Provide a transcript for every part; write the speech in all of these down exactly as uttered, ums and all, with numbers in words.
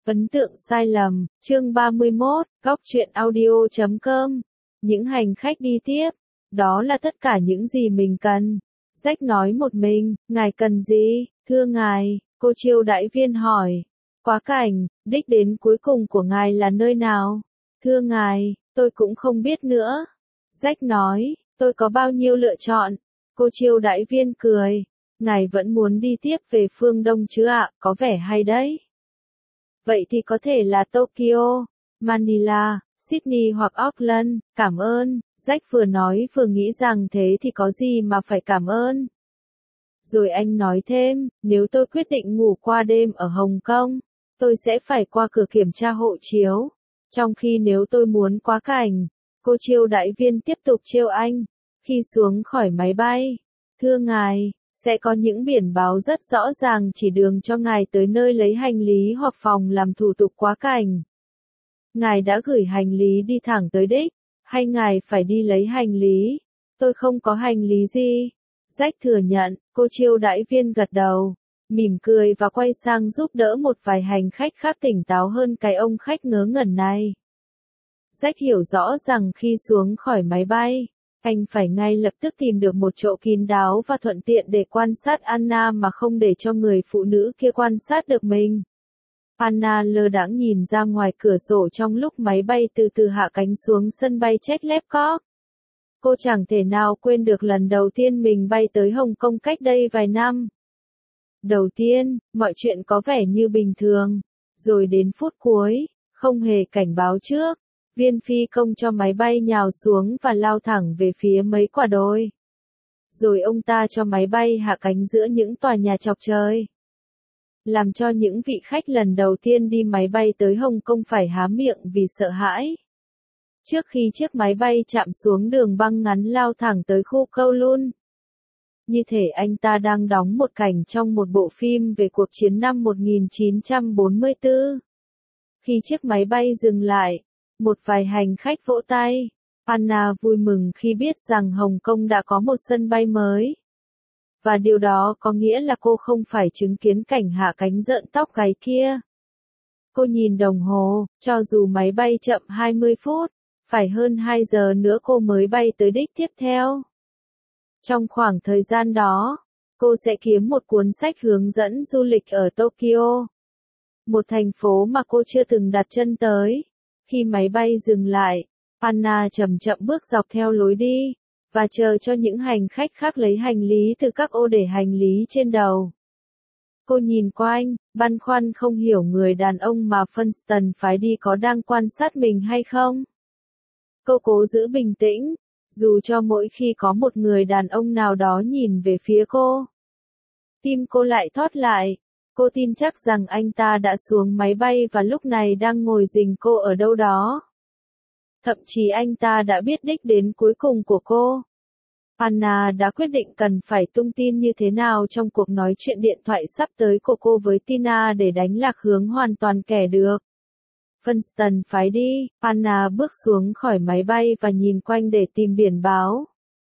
Ấn tượng sai lầm, chương ba mươi mốt, góc truyện audio chấm com. Những hành khách đi tiếp, đó là tất cả những gì mình cần. Jack nói một mình, ngài cần gì? Thưa ngài, cô chiêu đãi viên hỏi. Quá cảnh, đích đến cuối cùng của ngài là nơi nào? Thưa ngài, tôi cũng không biết nữa. Jack nói, tôi có bao nhiêu lựa chọn? Cô chiêu đãi viên cười. Ngài vẫn muốn đi tiếp về phương Đông chứ ạ, có vẻ hay đấy. Vậy thì có thể là Tokyo, Manila, Sydney hoặc Auckland, cảm ơn. Jack vừa nói vừa nghĩ rằng thế thì có gì mà phải cảm ơn. Rồi anh nói thêm, nếu tôi quyết định ngủ qua đêm ở Hồng Kông, tôi sẽ phải qua cửa kiểm tra hộ chiếu. Trong khi nếu tôi muốn quá cảnh, cô chiêu đãi viên tiếp tục trêu anh. Khi xuống khỏi máy bay, thưa ngài, sẽ có những biển báo rất rõ ràng chỉ đường cho ngài tới nơi lấy hành lý hoặc phòng làm thủ tục quá cảnh. Ngài đã gửi hành lý đi thẳng tới đích, hay ngài phải đi lấy hành lý? Tôi không có hành lý gì. Jack thừa nhận, cô chiêu đãi viên gật đầu, mỉm cười và quay sang giúp đỡ một vài hành khách khác tỉnh táo hơn cái ông khách ngớ ngẩn này. Jack hiểu rõ rằng khi xuống khỏi máy bay, anh phải ngay lập tức tìm được một chỗ kín đáo và thuận tiện để quan sát Anna mà không để cho người phụ nữ kia quan sát được mình. Anna lơ đãng nhìn ra ngoài cửa sổ trong lúc máy bay từ từ hạ cánh xuống sân bay Chetlebcock. Cô chẳng thể nào quên được lần đầu tiên mình bay tới Hồng Kông cách đây vài năm. Đầu tiên, mọi chuyện có vẻ như bình thường. Rồi đến phút cuối, không hề cảnh báo trước, viên phi công cho máy bay nhào xuống và lao thẳng về phía mấy quả đồi. Rồi ông ta cho máy bay hạ cánh giữa những tòa nhà chọc trời. Làm cho những vị khách lần đầu tiên đi máy bay tới Hồng Kông phải há miệng vì sợ hãi. Trước khi chiếc máy bay chạm xuống đường băng ngắn lao thẳng tới khu Kowloon. Như thể anh ta đang đóng một cảnh trong một bộ phim về cuộc chiến năm một nghìn chín trăm bốn mươi tư. Khi chiếc máy bay dừng lại, một vài hành khách vỗ tay. Anna vui mừng khi biết rằng Hồng Kông đã có một sân bay mới. Và điều đó có nghĩa là cô không phải chứng kiến cảnh hạ cánh rợn tóc gáy kia. Cô nhìn đồng hồ, cho dù máy bay chậm hai mươi phút, phải hơn hai giờ nữa cô mới bay tới đích tiếp theo. Trong khoảng thời gian đó, cô sẽ kiếm một cuốn sách hướng dẫn du lịch ở Tokyo, một thành phố mà cô chưa từng đặt chân tới. Khi máy bay dừng lại, Anna chậm chậm bước dọc theo lối đi, và chờ cho những hành khách khác lấy hành lý từ các ô để hành lý trên đầu. Cô nhìn quanh, băn khoăn không hiểu người đàn ông mà Funston phái đi có đang quan sát mình hay không. Cô cố giữ bình tĩnh, dù cho mỗi khi có một người đàn ông nào đó nhìn về phía cô. Tim cô lại thót lại, cô tin chắc rằng anh ta đã xuống máy bay và lúc này đang ngồi rình cô ở đâu đó. Thậm chí anh ta đã biết đích đến cuối cùng của cô. Anna đã quyết định cần phải tung tin như thế nào trong cuộc nói chuyện điện thoại sắp tới của cô với Tina để đánh lạc hướng hoàn toàn kẻ được. Funston phái đi, Anna bước xuống khỏi máy bay và nhìn quanh để tìm biển báo.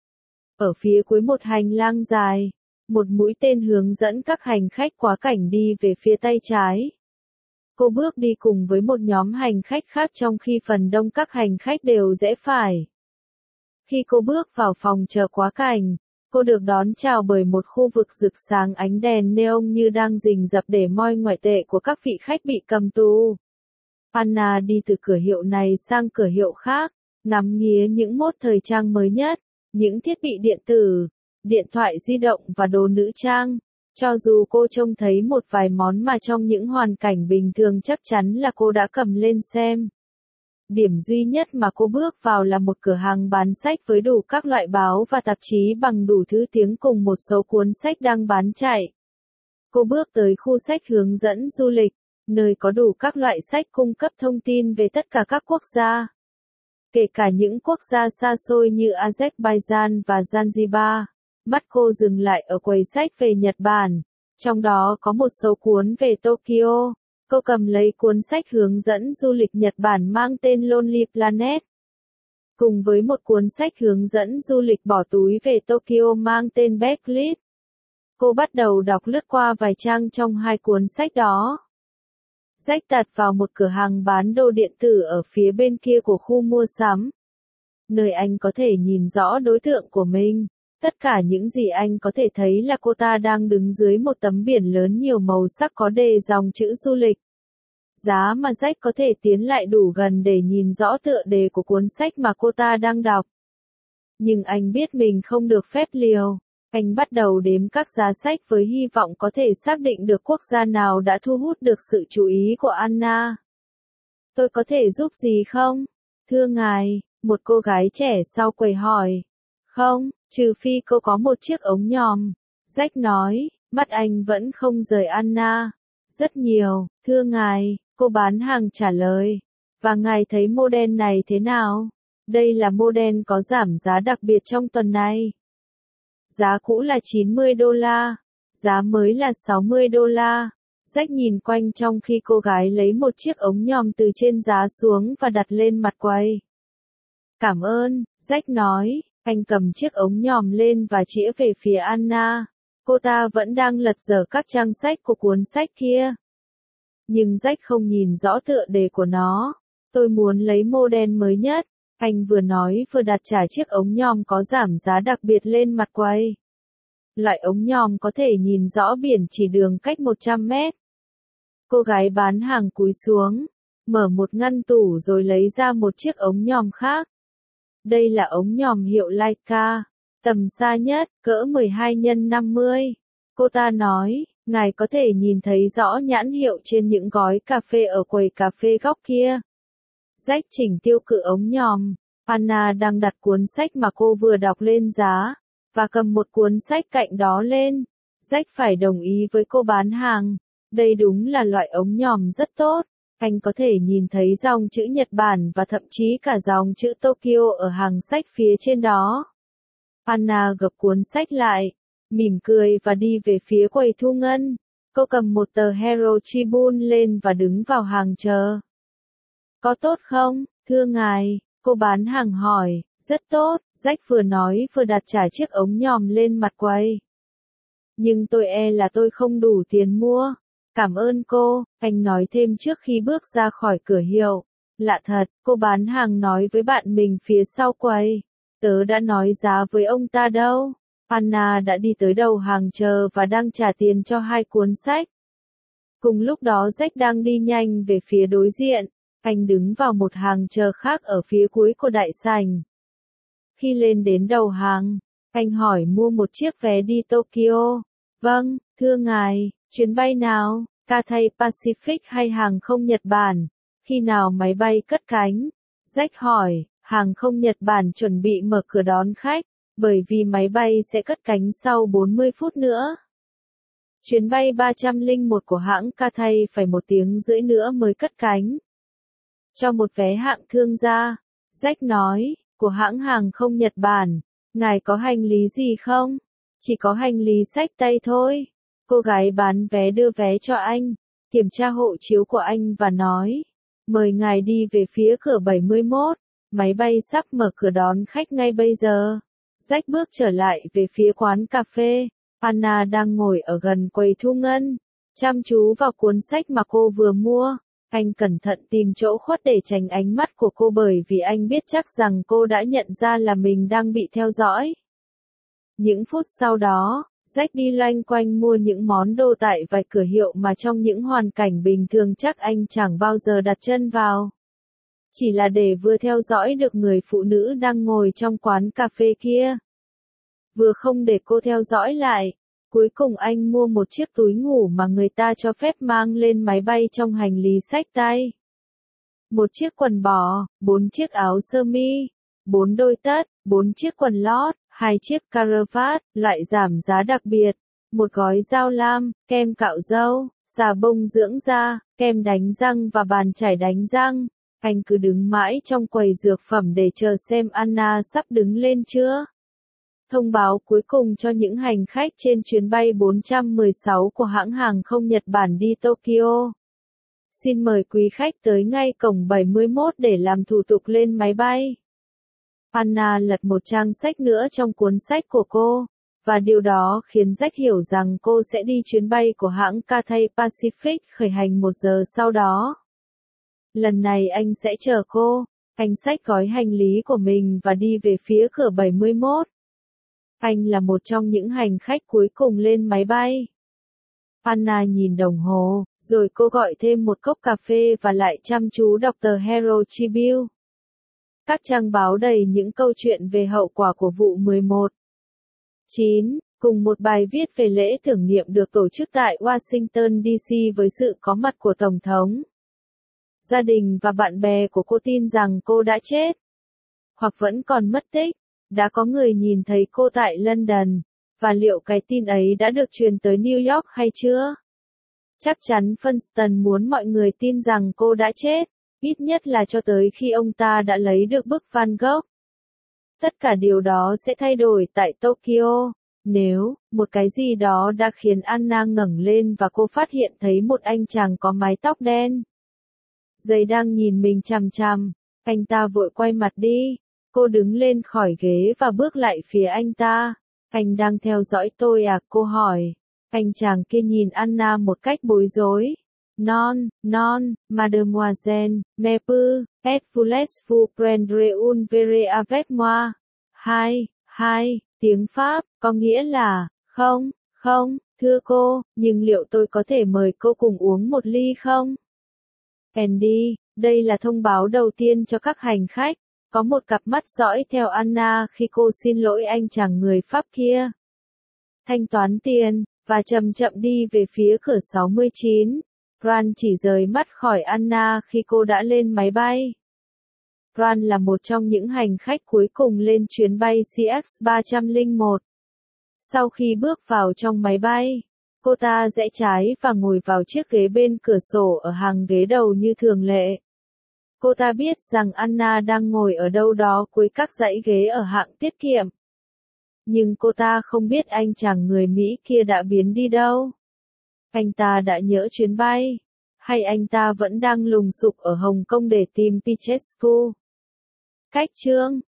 Ở phía cuối một hành lang dài, một mũi tên hướng dẫn các hành khách quá cảnh đi về phía tay trái. Cô bước đi cùng với một nhóm hành khách khác trong khi phần đông các hành khách đều rẽ phải. Khi cô bước vào phòng chờ quá cảnh, cô được đón chào bởi một khu vực rực sáng ánh đèn neon như đang rình rập để moi ngoại tệ của các vị khách bị cầm tù. Anna đi từ cửa hiệu này sang cửa hiệu khác, ngắm nghía những mốt thời trang mới nhất, những thiết bị điện tử, điện thoại di động và đồ nữ trang. Cho dù cô trông thấy một vài món mà trong những hoàn cảnh bình thường chắc chắn là cô đã cầm lên xem. Điểm duy nhất mà cô bước vào là một cửa hàng bán sách với đủ các loại báo và tạp chí bằng đủ thứ tiếng cùng một số cuốn sách đang bán chạy. Cô bước tới khu sách hướng dẫn du lịch, nơi có đủ các loại sách cung cấp thông tin về tất cả các quốc gia. Kể cả những quốc gia xa xôi như Azerbaijan và Zanzibar. Mắt cô dừng lại ở quầy sách về Nhật Bản, trong đó có một số cuốn về Tokyo. Cô cầm lấy cuốn sách hướng dẫn du lịch Nhật Bản mang tên Lonely Planet. Cùng với một cuốn sách hướng dẫn du lịch bỏ túi về Tokyo mang tên Backlist. Cô bắt đầu đọc lướt qua vài trang trong hai cuốn sách đó. Jack tạt vào một cửa hàng bán đồ điện tử ở phía bên kia của khu mua sắm, nơi anh có thể nhìn rõ đối tượng của mình. Tất cả những gì anh có thể thấy là cô ta đang đứng dưới một tấm biển lớn nhiều màu sắc có đề dòng chữ du lịch. Giá mà Jack có thể tiến lại đủ gần để nhìn rõ tựa đề của cuốn sách mà cô ta đang đọc. Nhưng anh biết mình không được phép liều. Anh bắt đầu đếm các giá sách với hy vọng có thể xác định được quốc gia nào đã thu hút được sự chú ý của Anna. Tôi có thể giúp gì không? Thưa ngài, một cô gái trẻ sau quầy hỏi. Không, trừ phi cô có một chiếc ống nhòm. Jack nói, mắt anh vẫn không rời Anna. Rất nhiều, thưa ngài, cô bán hàng trả lời. Và ngài thấy model này thế nào? Đây là model có giảm giá đặc biệt trong tuần này. Giá cũ là chín mươi đô la, giá mới là sáu mươi đô la. Jack nhìn quanh trong khi cô gái lấy một chiếc ống nhòm từ trên giá xuống và đặt lên mặt quầy. Cảm ơn, Jack nói, anh cầm chiếc ống nhòm lên và chĩa về phía Anna. Cô ta vẫn đang lật dở các trang sách của cuốn sách kia. Nhưng Jack không nhìn rõ tựa đề của nó. Tôi muốn lấy model mới nhất. Anh vừa nói vừa đặt trả chiếc ống nhòm có giảm giá đặc biệt lên mặt quầy. Loại ống nhòm có thể nhìn rõ biển chỉ đường cách một trăm mét. Cô gái bán hàng cúi xuống, mở một ngăn tủ rồi lấy ra một chiếc ống nhòm khác. Đây là ống nhòm hiệu Leica, tầm xa nhất, cỡ mười hai nhân năm mươi. Cô ta nói, ngài có thể nhìn thấy rõ nhãn hiệu trên những gói cà phê ở quầy cà phê góc kia. Jack chỉnh tiêu cự ống nhòm. Anna đang đặt cuốn sách mà cô vừa đọc lên giá, và cầm một cuốn sách cạnh đó lên. Jack phải đồng ý với cô bán hàng. Đây đúng là loại ống nhòm rất tốt. Anh có thể nhìn thấy dòng chữ Nhật Bản và thậm chí cả dòng chữ Tokyo ở hàng sách phía trên đó. Anna gập cuốn sách lại, mỉm cười và đi về phía quầy thu ngân. Cô cầm một tờ Herald Tribune lên và đứng vào hàng chờ. Có tốt không, thưa ngài? Cô bán hàng hỏi. Rất tốt, Jack vừa nói vừa đặt trả chiếc ống nhòm lên mặt quầy. Nhưng tôi e là tôi không đủ tiền mua. Cảm ơn cô, anh nói thêm trước khi bước ra khỏi cửa hiệu. Lạ thật, cô bán hàng nói với bạn mình phía sau quầy. Tớ đã nói giá với ông ta đâu. Anna đã đi tới đầu hàng chờ và đang trả tiền cho hai cuốn sách. Cùng lúc đó Jack đang đi nhanh về phía đối diện. Anh đứng vào một hàng chờ khác ở phía cuối của đại sảnh. Khi lên đến đầu hàng, anh hỏi mua một chiếc vé đi Tokyo. Vâng, thưa ngài, chuyến bay nào, Cathay Pacific hay hàng không Nhật Bản? Khi nào máy bay cất cánh? Jack hỏi, hàng không Nhật Bản chuẩn bị mở cửa đón khách, bởi vì máy bay sẽ cất cánh sau bốn mươi phút nữa. Chuyến bay ba không một của hãng Cathay phải một tiếng rưỡi nữa mới cất cánh. Cho một vé hạng thương gia, Jack nói, của hãng hàng không Nhật Bản, ngài có hành lý gì không? Chỉ có hành lý xách tay thôi. Cô gái bán vé đưa vé cho anh, kiểm tra hộ chiếu của anh và nói, mời ngài đi về phía cửa bảy mươi mốt, máy bay sắp mở cửa đón khách ngay bây giờ. Jack bước trở lại về phía quán cà phê. Anna đang ngồi ở gần quầy thu ngân, chăm chú vào cuốn sách mà cô vừa mua. Anh cẩn thận tìm chỗ khuất để tránh ánh mắt của cô bởi vì anh biết chắc rằng cô đã nhận ra là mình đang bị theo dõi. Những phút sau đó, Jack đi loanh quanh mua những món đồ tại vài cửa hiệu mà trong những hoàn cảnh bình thường chắc anh chẳng bao giờ đặt chân vào. Chỉ là để vừa theo dõi được người phụ nữ đang ngồi trong quán cà phê kia, vừa không để cô theo dõi lại. Cuối cùng anh mua một chiếc túi ngủ mà người ta cho phép mang lên máy bay trong hành lý xách tay. Một chiếc quần bò, bốn chiếc áo sơ mi, bốn đôi tất, bốn chiếc quần lót, hai chiếc caravat, loại giảm giá đặc biệt, một gói dao lam, kem cạo râu, xà bông dưỡng da, kem đánh răng và bàn chải đánh răng. Anh cứ đứng mãi trong quầy dược phẩm để chờ xem Anna sắp đứng lên chưa. Thông báo cuối cùng cho những hành khách trên chuyến bay bốn một sáu của hãng hàng không Nhật Bản đi Tokyo. Xin mời quý khách tới ngay cổng bảy mươi mốt để làm thủ tục lên máy bay. Anna lật một trang sách nữa trong cuốn sách của cô. và điều đó khiến Jack hiểu rằng cô sẽ đi chuyến bay của hãng Cathay Pacific khởi hành một giờ sau đó. Lần này anh sẽ chờ cô. Anh xách gói hành lý của mình và đi về phía cửa bảy mươi mốt. Anh là một trong những hành khách cuối cùng lên máy bay. Anna nhìn đồng hồ, rồi cô gọi thêm một cốc cà phê và lại chăm chú đọc tờ Herald Tribune. Các trang báo đầy những câu chuyện về hậu quả của vụ mười một chín, cùng một bài viết về lễ tưởng niệm được tổ chức tại Washington, D C với sự có mặt của Tổng thống. Gia đình và bạn bè của cô tin rằng cô đã chết, hoặc vẫn còn mất tích. Đã có người nhìn thấy cô tại London, và liệu cái tin ấy đã được truyền tới New York hay chưa? Chắc chắn Funston muốn mọi người tin rằng cô đã chết, ít nhất là cho tới khi ông ta đã lấy được bức Van Gogh. Tất cả điều đó sẽ thay đổi tại Tokyo, nếu, một cái gì đó đã khiến Anna ngẩng lên và cô phát hiện thấy một anh chàng có mái tóc đen. Giây đang nhìn mình chằm chằm, anh ta vội quay mặt đi. Cô đứng lên khỏi ghế và bước lại phía anh ta. Anh đang theo dõi tôi à? Cô hỏi. Anh chàng kia nhìn Anna một cách bối rối. Non, non, mademoiselle, mais peu, et voulez-vous prendre un verre avec moi? Hai, hai, tiếng Pháp, có nghĩa là, không, không, thưa cô, nhưng liệu tôi có thể mời cô cùng uống một ly không? Andy, đây là thông báo đầu tiên cho các hành khách. Có một cặp mắt dõi theo Anna khi cô xin lỗi anh chàng người Pháp kia. Thanh toán tiền, và chậm chậm đi về phía cửa sáu mươi chín. Ran chỉ rời mắt khỏi Anna khi cô đã lên máy bay. Ran là một trong những hành khách cuối cùng lên chuyến bay C X ba không một. Sau khi bước vào trong máy bay, cô ta rẽ trái và ngồi vào chiếc ghế bên cửa sổ ở hàng ghế đầu như thường lệ. Cô ta biết rằng Anna đang ngồi ở đâu đó cuối các dãy ghế ở hạng tiết kiệm. Nhưng cô ta không biết anh chàng người Mỹ kia đã biến đi đâu. Anh ta đã nhỡ chuyến bay, hay anh ta vẫn đang lùng sục ở Hồng Kông để tìm Pichescu. Cách chương